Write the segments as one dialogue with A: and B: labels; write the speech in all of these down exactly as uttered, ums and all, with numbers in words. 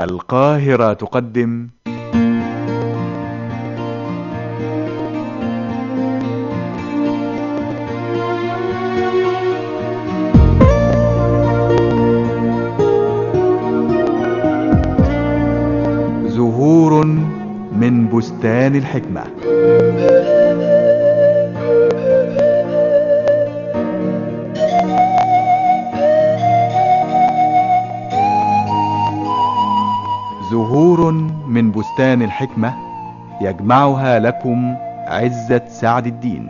A: القاهرة تقدم زهور من بستان الحكمة. زهور من بستان الحكمة يجمعها لكم عزت سعد الدين.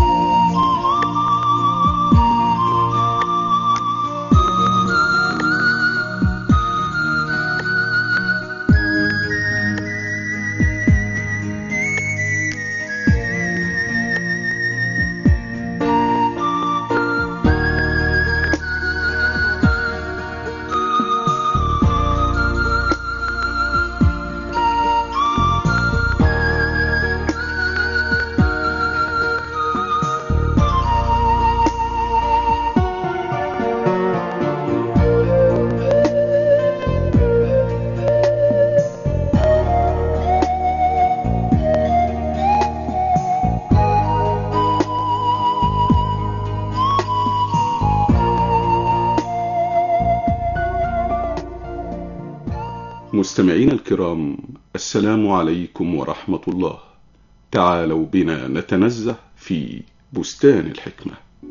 B: مستمعين الكرام، السلام عليكم ورحمة الله. تعالوا بنا نتنزه في بستان الحكمة.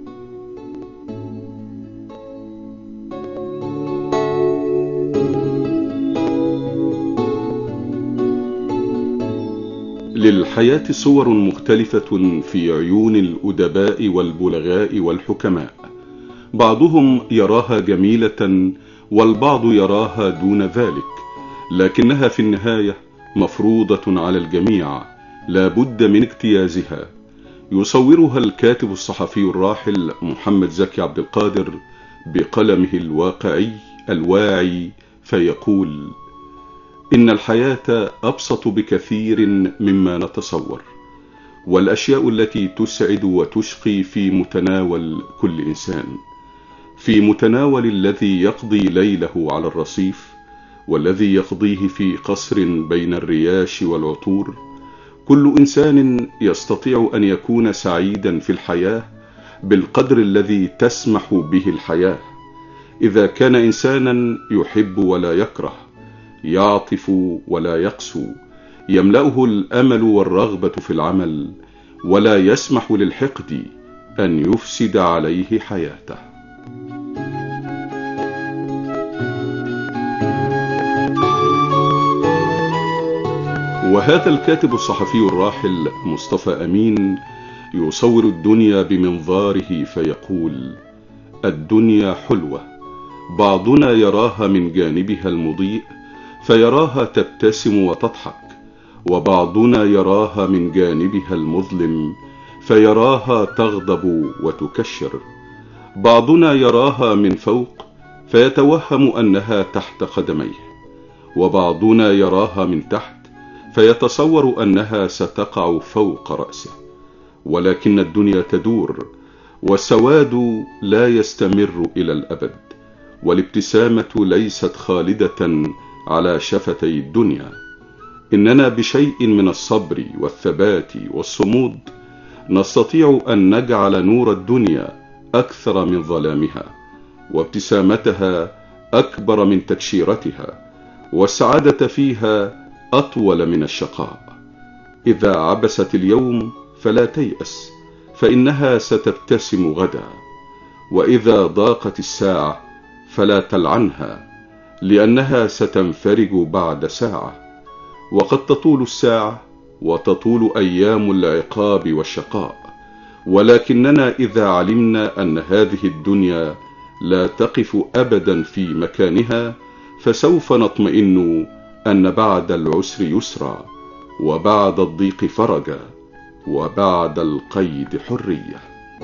B: للحياة صور مختلفة في عيون الأدباء والبلغاء والحكماء، بعضهم يراها جميلة والبعض يراها دون ذلك، لكنها في النهاية مفروضة على الجميع، لا بد من اجتيازها. يصورها الكاتب الصحفي الراحل محمد زكي عبد القادر بقلمه الواقعي الواعي، فيقول: إن الحياة أبسط بكثير مما نتصور، والأشياء التي تسعد وتشقي في متناول كل إنسان، في متناول الذي يقضي ليله على الرصيف، والذي يقضيه في قصر بين الرياش والعطور. كل إنسان يستطيع أن يكون سعيدا في الحياة بالقدر الذي تسمح به الحياة، إذا كان إنسانا يحب ولا يكره، يعطف ولا يقسو، يملأه الأمل والرغبة في العمل، ولا يسمح للحقد أن يفسد عليه حياته. وهذا الكاتب الصحفي الراحل مصطفى أمين يصور الدنيا بمنظاره فيقول: الدنيا حلوة، بعضنا يراها من جانبها المضيء فيراها تبتسم وتضحك، وبعضنا يراها من جانبها المظلم فيراها تغضب وتكشر. بعضنا يراها من فوق فيتوهم أنها تحت قدميه، وبعضنا يراها من تحت فيتصور أنها ستقع فوق رأسه. ولكن الدنيا تدور، والسواد لا يستمر إلى الأبد، والابتسامة ليست خالدة على شفتي الدنيا. إننا بشيء من الصبر والثبات والصمود نستطيع أن نجعل نور الدنيا أكثر من ظلامها، وابتسامتها أكبر من تكشيرتها، والسعادة فيها أطول من الشقاء. إذا عبست اليوم فلا تيأس، فإنها ستبتسم غدا، وإذا ضاقت الساعة فلا تلعنها، لأنها ستنفرج بعد ساعة. وقد تطول الساعة وتطول أيام العقاب والشقاء، ولكننا إذا علمنا أن هذه الدنيا لا تقف أبدا في مكانها، فسوف نطمئن أن بعد العسر يسرا، وبعد الضيق فرجا، وبعد القيد حرية.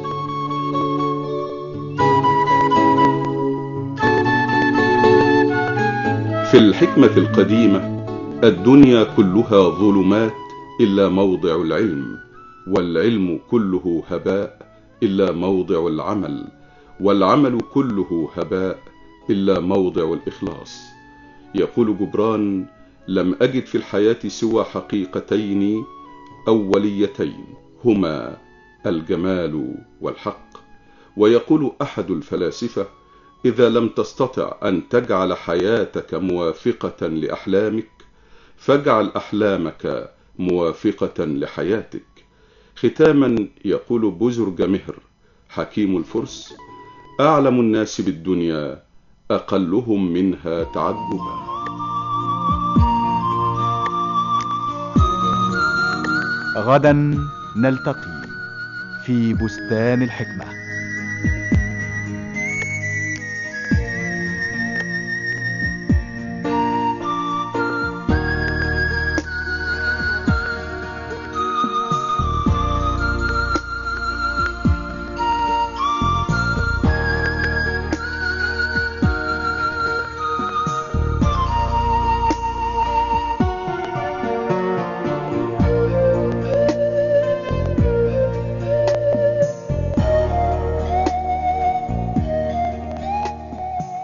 B: في الحكمة القديمة: الدنيا كلها ظلمات إلا موضع العلم، والعلم كله هباء إلا موضع العمل، والعمل كله هباء إلا موضع الإخلاص. يقول جبران: لم أجد في الحياة سوى حقيقتين أوليتين، هما الجمال والحق. ويقول أحد الفلاسفة: إذا لم تستطع أن تجعل حياتك موافقة لأحلامك، فاجعل أحلامك موافقة لحياتك. ختاما يقول بزرج مهر حكيم الفرس: أعلم الناس بالدنيا أقلهم منها تعجبا.
A: غدا نلتقي في بستان الحكمة.